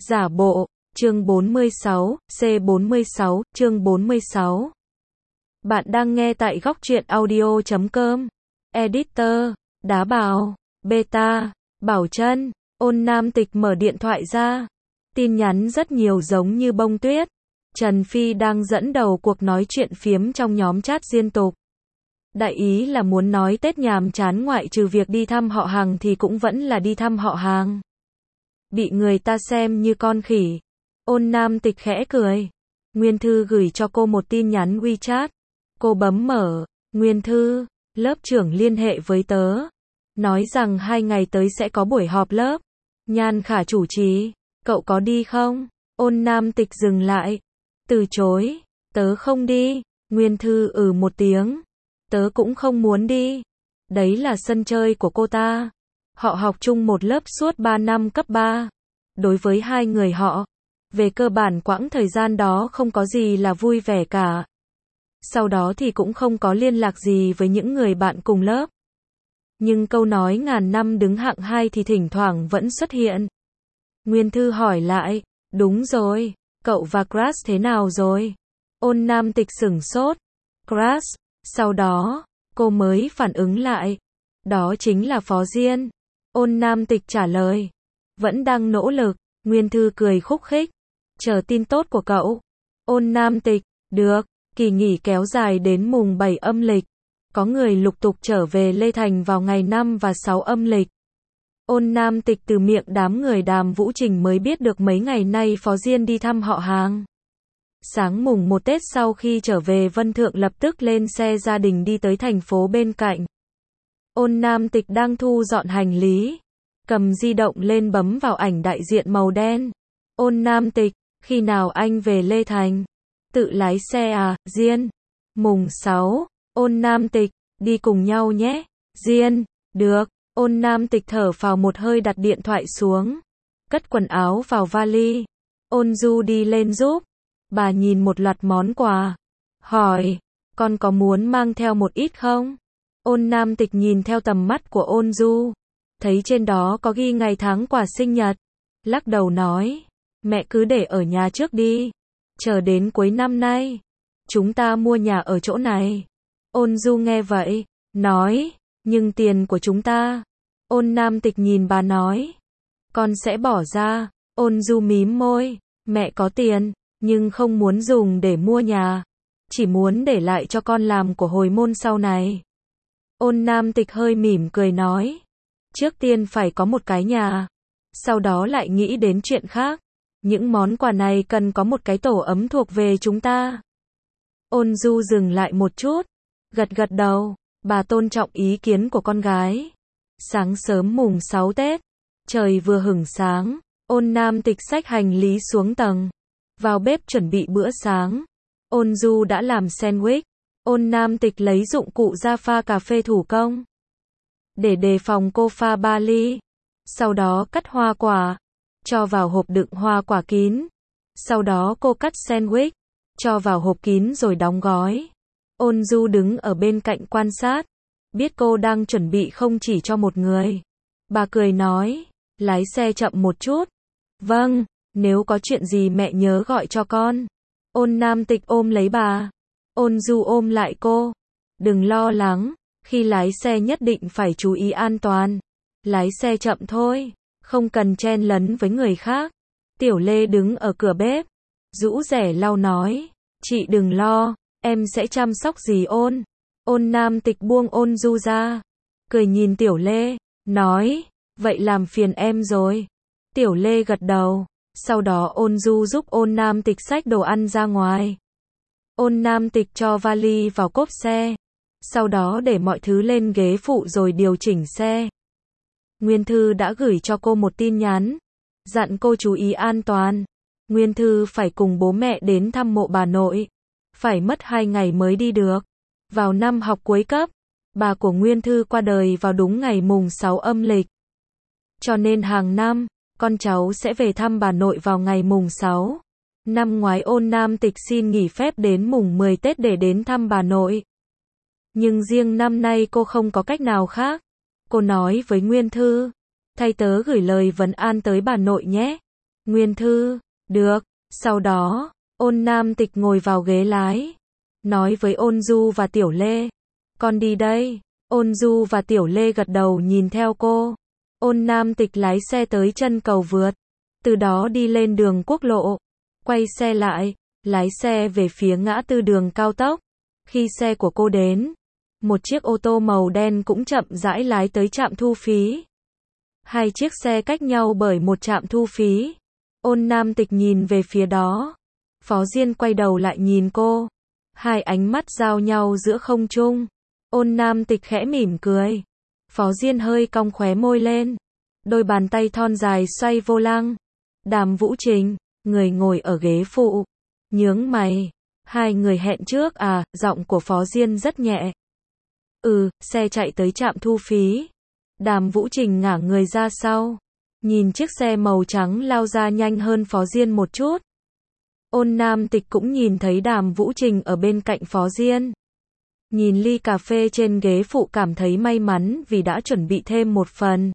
Giả bộ, chương 46, C46, chương 46. Bạn đang nghe tại góc truyện audio.com. Editor, Đá Bào, Beta, Bảo Trân, Ôn Nam Tịch mở điện thoại ra. Tin nhắn rất nhiều giống như bông tuyết. Trần Phi đang dẫn đầu cuộc nói chuyện phiếm trong nhóm chat riêng tục. Đại ý là muốn nói Tết nhàm chán ngoại trừ việc đi thăm họ hàng thì cũng vẫn là đi thăm họ hàng. Bị người ta xem như con khỉ. Ôn Nam Tịch khẽ cười. Nguyên Thư gửi cho cô một tin nhắn WeChat. Cô bấm mở. Nguyên Thư, lớp trưởng liên hệ với tớ. Nói rằng 2 ngày tới sẽ có buổi họp lớp. Nhan Khả chủ trì. Cậu có đi không? Ôn Nam Tịch dừng lại. Từ chối. Tớ không đi. Nguyên Thư một tiếng. Tớ cũng không muốn đi. Đấy là sân chơi của cô ta. Họ học chung một lớp suốt 3 năm cấp 3. Đối với hai người họ, về cơ bản quãng thời gian đó không có gì là vui vẻ cả. Sau đó thì cũng không có liên lạc gì với những người bạn cùng lớp. Nhưng câu nói ngàn năm đứng hạng 2 thì thỉnh thoảng vẫn xuất hiện. Nguyên Thư hỏi lại, đúng rồi, cậu và Crush thế nào rồi? Ôn Nam Tịch sửng sốt. Crush, sau đó, cô mới phản ứng lại. Đó chính là Phó Diên. Ôn Nam Tịch trả lời. Vẫn đang nỗ lực. Nguyên Thư cười khúc khích. Chờ tin tốt của cậu. Ôn Nam Tịch. Được. Kỳ nghỉ kéo dài đến mùng 7 âm lịch. Có người lục tục trở về Lê Thành vào ngày 5 và 6 âm lịch. Ôn Nam Tịch từ miệng đám người Đàm Vũ Trình mới biết được mấy ngày nay Phó Diên đi thăm họ hàng. Sáng mùng 1 Tết sau khi trở về Vân Thượng lập tức lên xe gia đình đi tới thành phố bên cạnh. Ôn Nam Tịch đang thu dọn hành lý. Cầm di động lên bấm vào ảnh đại diện màu đen. Ôn Nam Tịch, khi nào anh về Lê Thành? Tự lái xe à, Diên? Mùng 6. Ôn Nam Tịch, đi cùng nhau nhé. Diên, được. Ôn Nam Tịch thở phào một hơi đặt điện thoại xuống. Cất quần áo vào vali. Ôn Du đi lên giúp. Bà nhìn một loạt món quà. Hỏi, con có muốn mang theo một ít không? Ôn Nam Tịch nhìn theo tầm mắt của Ôn Du. Thấy trên đó có ghi ngày tháng quà sinh nhật. Lắc đầu nói, mẹ cứ để ở nhà trước đi. Chờ đến cuối năm nay, chúng ta mua nhà ở chỗ này. Ôn Du nghe vậy, nói, nhưng tiền của chúng ta. Ôn Nam Tịch nhìn bà nói, con sẽ bỏ ra. Ôn Du mím môi, mẹ có tiền, nhưng không muốn dùng để mua nhà. Chỉ muốn để lại cho con làm của hồi môn sau này. Ôn Nam Tịch hơi mỉm cười nói, trước tiên phải có một cái nhà, sau đó lại nghĩ đến chuyện khác. Những món quà này cần có một cái tổ ấm thuộc về chúng ta. Ôn Du dừng lại một chút, gật gật đầu, bà tôn trọng ý kiến của con gái. Sáng sớm mùng 6 Tết, trời vừa hửng sáng, Ôn Nam Tịch xách hành lý xuống tầng, vào bếp chuẩn bị bữa sáng. Ôn Du đã làm sandwich, Ôn Nam Tịch lấy dụng cụ ra pha cà phê thủ công. Để đề phòng cô pha 3 ly. Sau đó cắt hoa quả, cho vào hộp đựng hoa quả kín. Sau đó cô cắt sandwich, cho vào hộp kín rồi đóng gói. Ôn Du đứng ở bên cạnh quan sát, biết cô đang chuẩn bị không chỉ cho một người. Bà cười nói, lái xe chậm một chút. Vâng, nếu có chuyện gì mẹ nhớ gọi cho con. Ôn Nam Tịch ôm lấy bà. Ôn Du ôm lại cô. Đừng lo lắng, khi lái xe nhất định phải chú ý an toàn. Lái xe chậm thôi, không cần chen lấn với người khác. Tiểu Lê đứng ở cửa bếp, rũ rẻ lau nói, chị đừng lo, em sẽ chăm sóc dì Ôn. Ôn Nam Tịch buông Ôn Du ra, cười nhìn Tiểu Lê, nói, vậy làm phiền em rồi. Tiểu Lê gật đầu, sau đó Ôn Du giúp Ôn Nam Tịch xách đồ ăn ra ngoài. Ôn Nam Tịch cho vali vào cốp xe, sau đó để mọi thứ lên ghế phụ rồi điều chỉnh xe. Nguyên Thư đã gửi cho cô một tin nhắn, dặn cô chú ý an toàn. Nguyên Thư phải cùng bố mẹ đến thăm mộ bà nội, phải mất 2 ngày mới đi được. Vào năm học cuối cấp, bà của Nguyên Thư qua đời vào đúng ngày mùng 6 âm lịch. Cho nên hàng năm, con cháu sẽ về thăm bà nội vào ngày mùng 6. Năm ngoái Ôn Nam Tịch xin nghỉ phép đến mùng 10 Tết để đến thăm bà nội. Nhưng riêng năm nay cô không có cách nào khác. Cô nói với Nguyên Thư, thay tớ gửi lời vấn an tới bà nội nhé. Nguyên Thư, được. Sau đó, Ôn Nam Tịch ngồi vào ghế lái, nói với Ôn Du và Tiểu Lê, con đi đây. Ôn Du và Tiểu Lê gật đầu nhìn theo cô. Ôn Nam Tịch lái xe tới chân cầu vượt, từ đó đi lên đường quốc lộ, quay xe lại, lái xe về phía ngã tư đường cao tốc. Khi xe của cô đến, một chiếc ô tô màu đen cũng chậm rãi lái tới trạm thu phí. Hai chiếc xe cách nhau bởi một trạm thu phí. Ôn Nam Tịch nhìn về phía đó. Phó Diên quay đầu lại nhìn cô. Hai ánh mắt giao nhau giữa không trung. Ôn Nam Tịch khẽ mỉm cười. Phó Diên hơi cong khóe môi lên. Đôi bàn tay thon dài xoay vô lăng. Đàm Vũ Trình, người ngồi ở ghế phụ, nhướng mày. Hai người hẹn trước à? Giọng của Phó Diên rất nhẹ. Xe chạy tới trạm thu phí. Đàm Vũ Trình ngả người ra sau, nhìn chiếc xe màu trắng lao ra nhanh hơn Phó Diên một chút. Ôn Nam Tịch cũng nhìn thấy Đàm Vũ Trình ở bên cạnh Phó Diên. Nhìn ly cà phê trên ghế phụ cảm thấy may mắn vì đã chuẩn bị thêm một phần.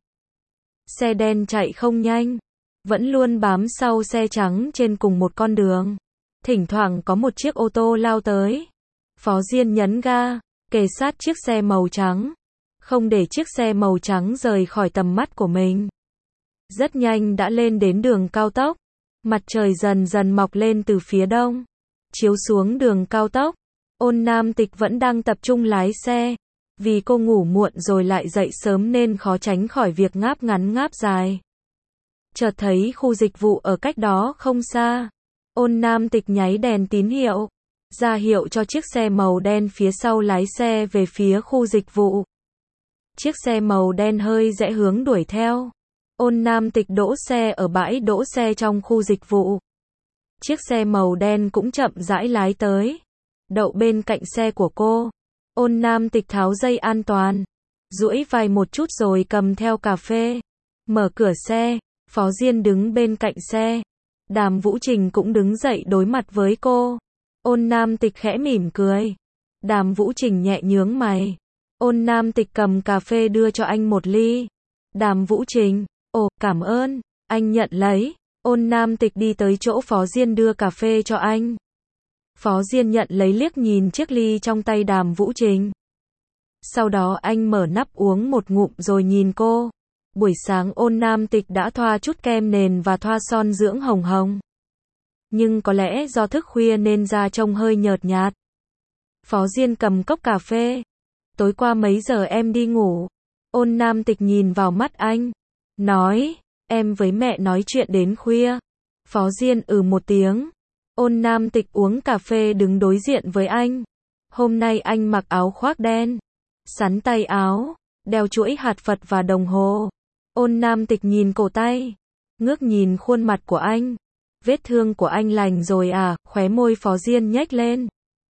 Xe đen chạy không nhanh, vẫn luôn bám sau xe trắng trên cùng một con đường. Thỉnh thoảng có một chiếc ô tô lao tới. Phó Diên nhấn ga, kề sát chiếc xe màu trắng, không để chiếc xe màu trắng rời khỏi tầm mắt của mình. Rất nhanh đã lên đến đường cao tốc. Mặt trời dần dần mọc lên từ phía đông, chiếu xuống đường cao tốc. Ôn Nam Tịch vẫn đang tập trung lái xe, vì cô ngủ muộn rồi lại dậy sớm nên khó tránh khỏi việc ngáp ngắn ngáp dài. Chợt thấy khu dịch vụ ở cách đó không xa. Ôn Nam Tịch nháy đèn tín hiệu, ra hiệu cho chiếc xe màu đen phía sau lái xe về phía khu dịch vụ. Chiếc xe màu đen hơi rẽ hướng đuổi theo. Ôn Nam Tịch đỗ xe ở bãi đỗ xe trong khu dịch vụ. Chiếc xe màu đen cũng chậm rãi lái tới, đậu bên cạnh xe của cô. Ôn Nam Tịch tháo dây an toàn, duỗi vai một chút rồi cầm theo cà phê, mở cửa xe. Phó Diên đứng bên cạnh xe. Đàm Vũ Trình cũng đứng dậy đối mặt với cô. Ôn Nam Tịch khẽ mỉm cười. Đàm Vũ Trình nhẹ nhướng mày. Ôn Nam Tịch cầm cà phê đưa cho anh một ly. Đàm Vũ Trình, ồ, cảm ơn. Anh nhận lấy. Ôn Nam Tịch đi tới chỗ Phó Diên đưa cà phê cho anh. Phó Diên nhận lấy liếc nhìn chiếc ly trong tay Đàm Vũ Trình. Sau đó anh mở nắp uống một ngụm rồi nhìn cô. Buổi sáng Ôn Nam Tịch đã thoa chút kem nền và thoa son dưỡng hồng hồng. Nhưng có lẽ do thức khuya nên da trông hơi nhợt nhạt. Phó Diên cầm cốc cà phê. Tối qua mấy giờ em đi ngủ? Ôn Nam Tịch nhìn vào mắt anh, nói, em với mẹ nói chuyện đến khuya. Phó Diên một tiếng. Ôn Nam Tịch uống cà phê đứng đối diện với anh. Hôm nay anh mặc áo khoác đen, sắn tay áo, đeo chuỗi hạt Phật và đồng hồ. Ôn Nam Tịch nhìn cổ tay, ngước nhìn khuôn mặt của anh. Vết thương của anh lành rồi à? Khóe môi Phó Diên nhếch lên.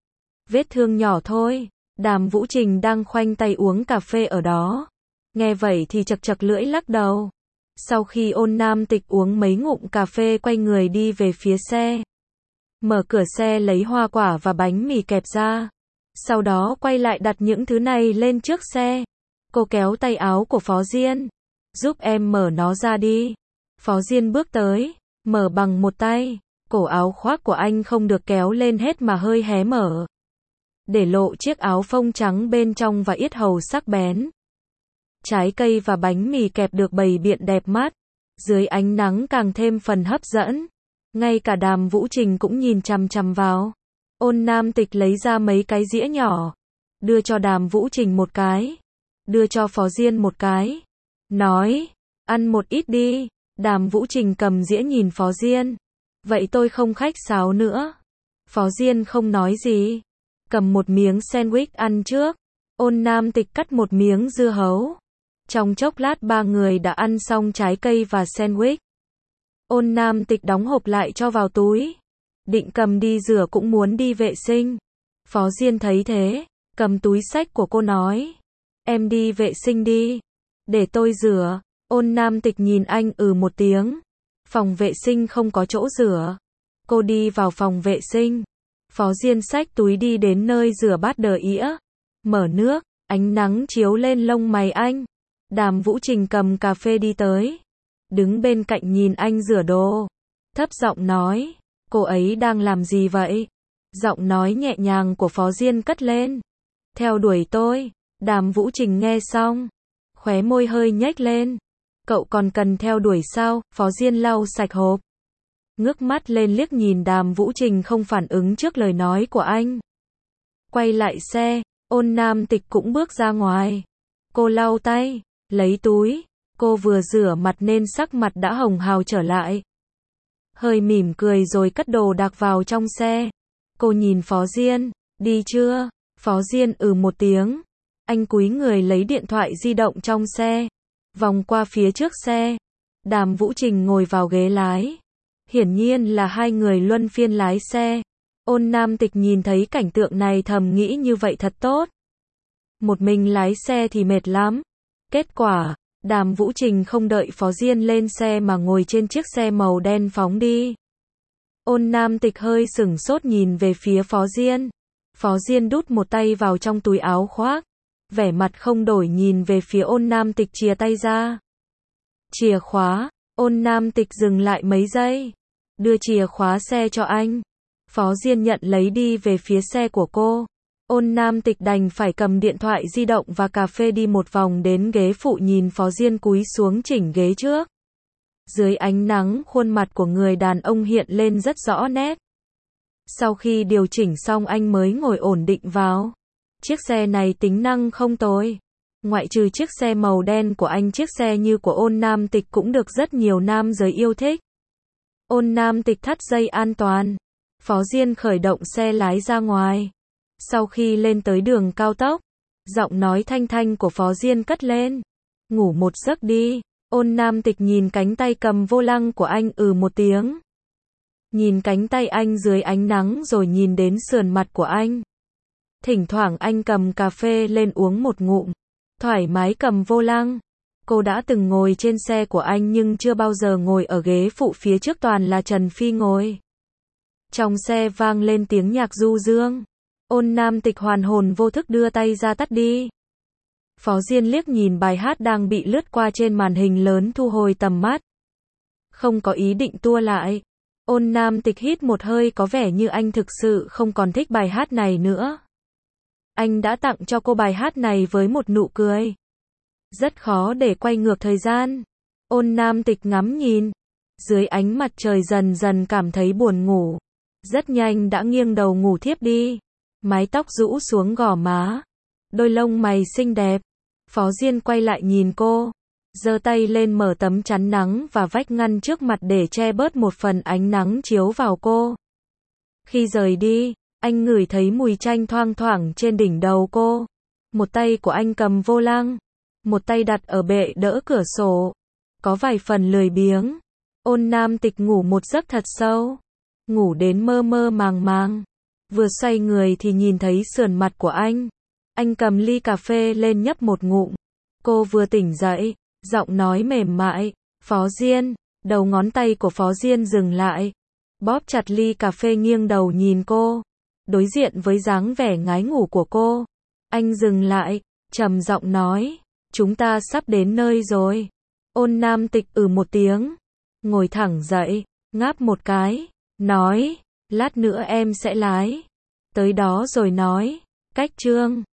Vết thương nhỏ thôi. Đàm Vũ Trình đang khoanh tay uống cà phê ở đó, nghe vậy thì chật chật lưỡi lắc đầu. Sau khi Ôn Nam Tịch uống mấy ngụm cà phê quay người đi về phía xe. Mở cửa xe lấy hoa quả và bánh mì kẹp ra. Sau đó quay lại đặt những thứ này lên trước xe. Cô kéo tay áo của Phó Diên. Giúp em mở nó ra đi. Phó Diên bước tới, mở bằng một tay. Cổ áo khoác của anh không được kéo lên hết mà hơi hé mở, để lộ chiếc áo phông trắng bên trong và yết hầu sắc bén. Trái cây và bánh mì kẹp được bày biện đẹp mắt, dưới ánh nắng càng thêm phần hấp dẫn. Ngay cả Đàm Vũ Trình cũng nhìn chằm chằm vào. Ôn Nam Tịch lấy ra mấy cái dĩa nhỏ, đưa cho Đàm Vũ Trình một cái, đưa cho Phó Diên một cái, nói, ăn một ít đi. Đàm Vũ Trình cầm dĩa nhìn Phó Diên. Vậy tôi không khách sáo nữa. Phó Diên không nói gì, cầm một miếng sandwich ăn trước. Ôn Nam Tịch cắt một miếng dưa hấu. Trong chốc lát ba người đã ăn xong trái cây và sandwich. Ôn Nam Tịch đóng hộp lại cho vào túi, định cầm đi rửa cũng muốn đi vệ sinh. Phó Diên thấy thế, cầm túi xách của cô nói, em đi vệ sinh đi, để tôi rửa. Ôn Nam Tịch nhìn anh một tiếng. Phòng vệ sinh không có chỗ rửa. Cô đi vào phòng vệ sinh. Phó Diên xách túi đi đến nơi rửa bát đờ ĩa, mở nước, ánh nắng chiếu lên lông mày anh. Đàm Vũ Trình cầm cà phê đi tới, đứng bên cạnh nhìn anh rửa đồ. thấp giọng nói, cô ấy đang làm gì vậy? Giọng nói nhẹ nhàng của Phó Diên cất lên. Theo đuổi tôi. Đàm Vũ Trình nghe xong, khóe môi hơi nhếch lên. Cậu còn cần theo đuổi sao? Phó Diên lau sạch hộp, ngước mắt lên liếc nhìn Đàm Vũ Trình không phản ứng trước lời nói của anh. Quay lại xe, Ôn Nam Tịch cũng bước ra ngoài. Cô lau tay, lấy túi, cô vừa rửa mặt nên sắc mặt đã hồng hào trở lại. Hơi mỉm cười rồi cất đồ đạc vào trong xe. Cô nhìn Phó Diên, đi chưa? Phó Diên một tiếng. Anh cúi người lấy điện thoại di động trong xe, vòng qua phía trước xe. Đàm Vũ Trình ngồi vào ghế lái. Hiển nhiên là hai người luân phiên lái xe. Ôn Nam Tịch nhìn thấy cảnh tượng này thầm nghĩ như vậy thật tốt. Một mình lái xe thì mệt lắm. Kết quả, Đàm Vũ Trình không đợi Phó Diên lên xe mà ngồi trên chiếc xe màu đen phóng đi. Ôn Nam Tịch hơi sửng sốt nhìn về phía Phó Diên. Phó Diên đút một tay vào trong túi áo khoác, vẻ mặt không đổi nhìn về phía Ôn Nam Tịch chìa tay ra. Chìa khóa. Ôn Nam Tịch dừng lại mấy giây, đưa chìa khóa xe cho anh. Phó Diên nhận lấy đi về phía xe của cô. Ôn Nam Tịch đành phải cầm điện thoại di động và cà phê đi một vòng đến ghế phụ nhìn Phó Diên cúi xuống chỉnh ghế trước. Dưới ánh nắng khuôn mặt của người đàn ông hiện lên rất rõ nét. Sau khi điều chỉnh xong anh mới ngồi ổn định vào. Chiếc xe này tính năng không tồi. Ngoại trừ chiếc xe màu đen của anh, chiếc xe như của Ôn Nam Tịch cũng được rất nhiều nam giới yêu thích. Ôn Nam Tịch thắt dây an toàn. Phó Diên khởi động xe lái ra ngoài. Sau khi lên tới đường cao tốc, giọng nói thanh thanh của Phó Diên cất lên. Ngủ một giấc đi. Ôn Nam Tịch nhìn cánh tay cầm vô lăng của anh một tiếng. Nhìn cánh tay anh dưới ánh nắng rồi nhìn đến sườn mặt của anh. Thỉnh thoảng anh cầm cà phê lên uống một ngụm. Thoải mái cầm vô lăng. Cô đã từng ngồi trên xe của anh nhưng chưa bao giờ ngồi ở ghế phụ, phía trước toàn là Trần Phi ngồi. Trong xe vang lên tiếng nhạc du dương. Ôn Nam Tịch hoàn hồn vô thức đưa tay ra tắt đi. Phó Diên liếc nhìn bài hát đang bị lướt qua trên màn hình lớn, thu hồi tầm mắt. Không có ý định tua lại. Ôn Nam Tịch hít một hơi, có vẻ như anh thực sự không còn thích bài hát này nữa. Anh đã tặng cho cô bài hát này với một nụ cười. Rất khó để quay ngược thời gian. Ôn Nam Tịch ngắm nhìn. Dưới ánh mặt trời dần dần cảm thấy buồn ngủ. Rất nhanh đã nghiêng đầu ngủ thiếp đi. Mái tóc rũ xuống gò má. Đôi lông mày xinh đẹp. Phó Diên quay lại nhìn cô. Giơ tay lên mở tấm chắn nắng và vách ngăn trước mặt để che bớt một phần ánh nắng chiếu vào cô. Khi rời đi, anh ngửi thấy mùi chanh thoang thoảng trên đỉnh đầu cô. Một tay của anh cầm vô lăng, một tay đặt ở bệ đỡ cửa sổ. Có vài phần lười biếng. Ôn Nam Tịch ngủ một giấc thật sâu. Ngủ đến mơ mơ màng màng. Vừa xoay người thì nhìn thấy sườn mặt của anh. Anh cầm ly cà phê lên nhấp một ngụm. Cô vừa tỉnh dậy, giọng nói mềm mại. Phó Diên. Đầu ngón tay của Phó Diên dừng lại. Bóp chặt ly cà phê, nghiêng đầu nhìn cô. Đối diện với dáng vẻ ngái ngủ của cô, anh dừng lại, trầm giọng nói, chúng ta sắp đến nơi rồi. Ôn Nam Tịch một tiếng, ngồi thẳng dậy, ngáp một cái, nói, lát nữa em sẽ lái tới đó rồi nói. Cách chương